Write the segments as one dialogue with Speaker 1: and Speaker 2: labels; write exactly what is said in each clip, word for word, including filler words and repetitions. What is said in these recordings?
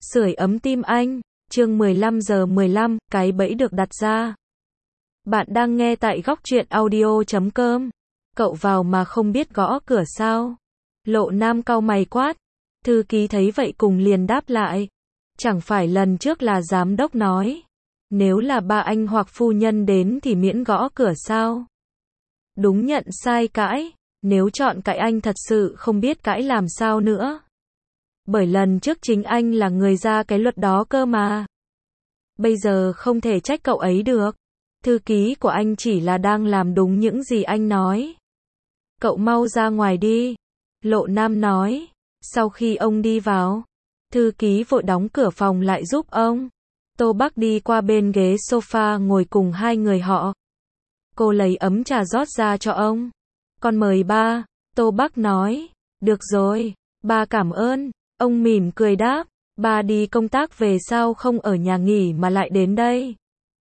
Speaker 1: Sưởi ấm tim anh, chương mười lăm giờ mười lăm, cái bẫy được đặt ra. Bạn đang nghe tại góc truyện audio chấm com. Cậu vào mà không biết gõ cửa sao? Lộ Nam cau mày quát. Thư ký thấy vậy cùng liền đáp lại. Chẳng phải lần trước là giám đốc nói, nếu là ba anh hoặc phu nhân đến thì miễn gõ cửa sao? Đúng nhận sai cãi, nếu chọn cãi anh thật sự không biết cãi làm sao nữa. Bởi lần trước chính anh là người ra cái luật đó cơ mà. Bây giờ không thể trách cậu ấy được. Thư ký của anh chỉ là đang làm đúng những gì anh nói. Cậu mau ra ngoài đi. Lộ Nam nói. Sau khi ông đi vào, thư ký vội đóng cửa phòng lại giúp ông. Tô Bắc đi qua bên ghế sofa ngồi cùng hai người họ. Cô lấy ấm trà rót ra cho ông. Con mời ba, Tô Bắc nói. Được rồi, ba cảm ơn. Ông mỉm cười đáp, ba đi công tác về sao không ở nhà nghỉ mà lại đến đây.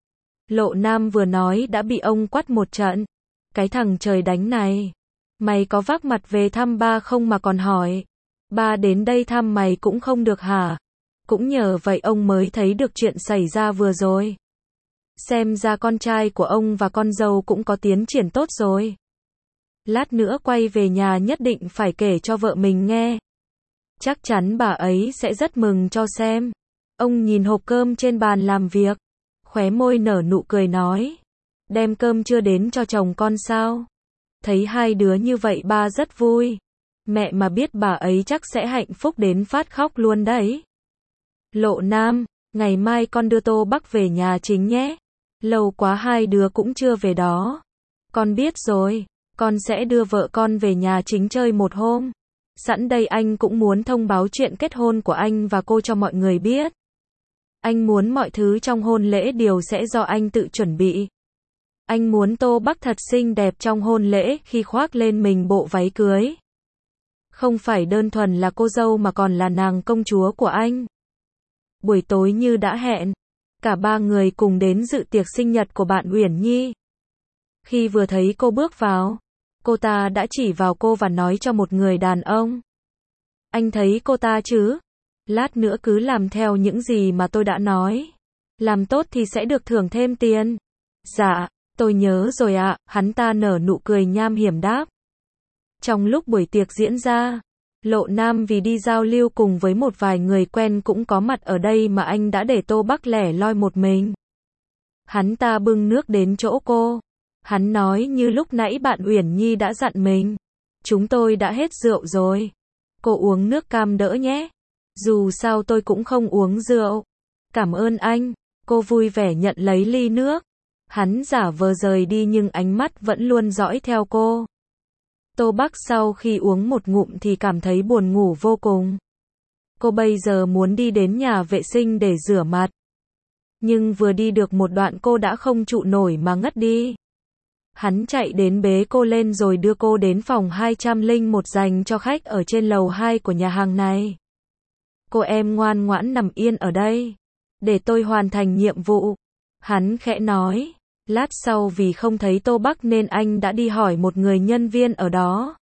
Speaker 1: Lộ Nam vừa nói đã bị ông quát một trận. Cái thằng trời đánh này, mày có vác mặt về thăm ba không mà còn hỏi. Ba đến đây thăm mày cũng không được hả? Cũng nhờ vậy ông mới thấy được chuyện xảy ra vừa rồi. Xem ra con trai của ông và con dâu cũng có tiến triển tốt rồi. Lát nữa quay về nhà nhất định phải kể cho vợ mình nghe. Chắc chắn bà ấy sẽ rất mừng cho xem. Ông nhìn hộp cơm trên bàn làm việc, khóe môi nở nụ cười nói. Đem cơm chưa đến cho chồng con sao? Thấy hai đứa như vậy ba rất vui. Mẹ mà biết bà ấy chắc sẽ hạnh phúc đến phát khóc luôn đấy. Lộ Nam, ngày mai con đưa Tô Bắc về nhà chính nhé. Lâu quá hai đứa cũng chưa về đó. Con biết rồi, con sẽ đưa vợ con về nhà chính chơi một hôm. Sẵn đây anh cũng muốn thông báo chuyện kết hôn của anh và cô cho mọi người biết. Anh muốn mọi thứ trong hôn lễ đều sẽ do anh tự chuẩn bị. Anh muốn Tô Bắc thật xinh đẹp trong hôn lễ khi khoác lên mình bộ váy cưới. Không phải đơn thuần là cô dâu mà còn là nàng công chúa của anh. Buổi tối như đã hẹn, cả ba người cùng đến dự tiệc sinh nhật của bạn Uyển Nhi. Khi vừa thấy cô bước vào, cô ta đã chỉ vào cô và nói cho một người đàn ông. Anh thấy cô ta chứ? Lát nữa cứ làm theo những gì mà tôi đã nói. Làm tốt thì sẽ được thưởng thêm tiền. Dạ, tôi nhớ rồi ạ, hắn ta nở nụ cười nham hiểm đáp. Trong lúc buổi tiệc diễn ra, Lộ Nam vì đi giao lưu cùng với một vài người quen cũng có mặt ở đây mà anh đã để Tô Bắc lẻ loi một mình. Hắn ta bưng nước đến chỗ cô. Hắn nói như lúc nãy bạn Uyển Nhi đã dặn mình. Chúng tôi đã hết rượu rồi. Cô uống nước cam đỡ nhé. Dù sao tôi cũng không uống rượu. Cảm ơn anh. Cô vui vẻ nhận lấy ly nước. Hắn giả vờ rời đi nhưng ánh mắt vẫn luôn dõi theo cô. Tô Bắc sau khi uống một ngụm thì cảm thấy buồn ngủ vô cùng. Cô bây giờ muốn đi đến nhà vệ sinh để rửa mặt. Nhưng vừa đi được một đoạn cô đã không trụ nổi mà ngất đi. Hắn chạy đến bế cô lên rồi đưa cô đến phòng hai trăm lẻ một dành cho khách ở trên lầu hai của nhà hàng này. Cô em ngoan ngoãn nằm yên ở đây, để tôi hoàn thành nhiệm vụ. Hắn khẽ nói. Lát sau vì không thấy Tô Bắc nên anh đã đi hỏi một người nhân viên ở đó.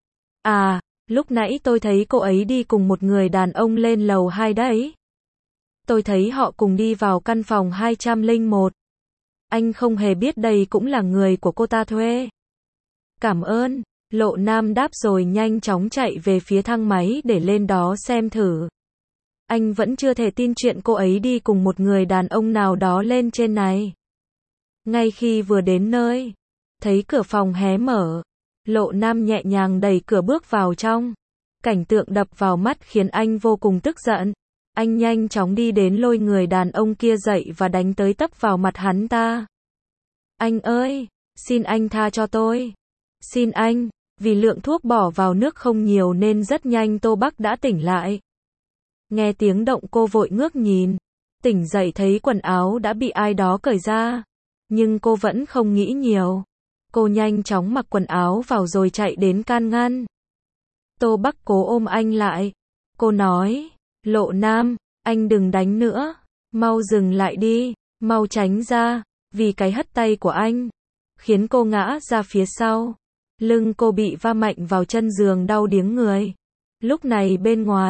Speaker 1: À, lúc nãy tôi thấy cô ấy đi cùng một người đàn ông lên lầu hai đấy. Tôi thấy họ cùng đi vào căn phòng hai trăm lẻ một. Anh không hề biết đây cũng là người của cô ta thuê. Cảm ơn, Lộ Nam đáp rồi nhanh chóng chạy về phía thang máy để lên đó xem thử. Anh vẫn chưa thể tin chuyện cô ấy đi cùng một người đàn ông nào đó lên trên này. Ngay khi vừa đến nơi, thấy cửa phòng hé mở, Lộ Nam nhẹ nhàng đẩy cửa bước vào trong. Cảnh tượng đập vào mắt khiến anh vô cùng tức giận. Anh nhanh chóng đi đến lôi người đàn ông kia dậy và đánh tới tấp vào mặt hắn ta. Anh ơi, xin anh tha cho tôi. Xin anh, vì lượng thuốc bỏ vào nước không nhiều nên rất nhanh Tô Bắc đã tỉnh lại. Nghe tiếng động cô vội ngước nhìn. Tỉnh dậy thấy quần áo đã bị ai đó cởi ra. Nhưng cô vẫn không nghĩ nhiều. Cô nhanh chóng mặc quần áo vào rồi chạy đến can ngăn. Tô Bắc cố ôm anh lại. Cô nói, Lộ Nam, anh đừng đánh nữa. Mau dừng lại đi, mau tránh ra. Vì cái hất tay của anh, khiến cô ngã ra phía sau. Lưng cô bị va mạnh vào chân giường đau điếng người. Lúc này bên ngoài,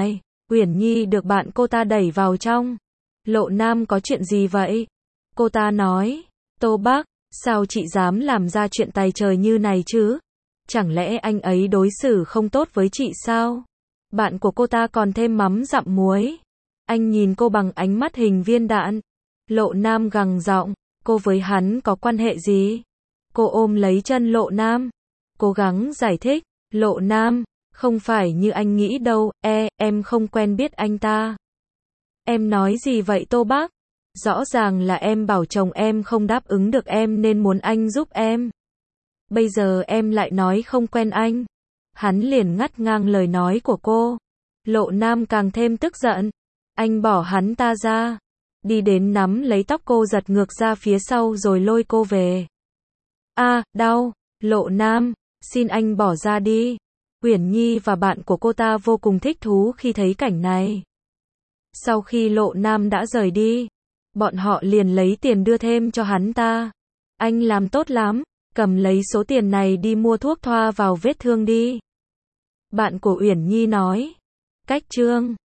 Speaker 1: Uyển Nhi được bạn cô ta đẩy vào trong. Lộ Nam có chuyện gì vậy? Cô ta nói. Tô Bác, sao chị dám làm ra chuyện tày trời như này chứ? Chẳng lẽ anh ấy đối xử không tốt với chị sao? Bạn của cô ta còn thêm mắm dặm muối. Anh nhìn cô bằng ánh mắt hình viên đạn. Lộ Nam gằn giọng, cô với hắn có quan hệ gì? Cô ôm lấy chân Lộ Nam, cố gắng giải thích. Lộ Nam, không phải như anh nghĩ đâu, e, em không quen biết anh ta. Em nói gì vậy Tô Bác? Rõ ràng là em bảo chồng em không đáp ứng được em nên muốn anh giúp em. Bây giờ em lại nói không quen anh. Hắn liền ngắt ngang lời nói của cô. Lộ Nam càng thêm tức giận. Anh bỏ hắn ta ra. Đi đến nắm lấy tóc cô giật ngược ra phía sau rồi lôi cô về. A, đau. Lộ Nam, xin anh bỏ ra đi. Uyển Nhi và bạn của cô ta vô cùng thích thú khi thấy cảnh này. Sau khi Lộ Nam đã rời đi, bọn họ liền lấy tiền đưa thêm cho hắn ta. Anh làm tốt lắm, cầm lấy số tiền này đi mua thuốc thoa vào vết thương đi. Bạn của Uyển Nhi nói. Cách chương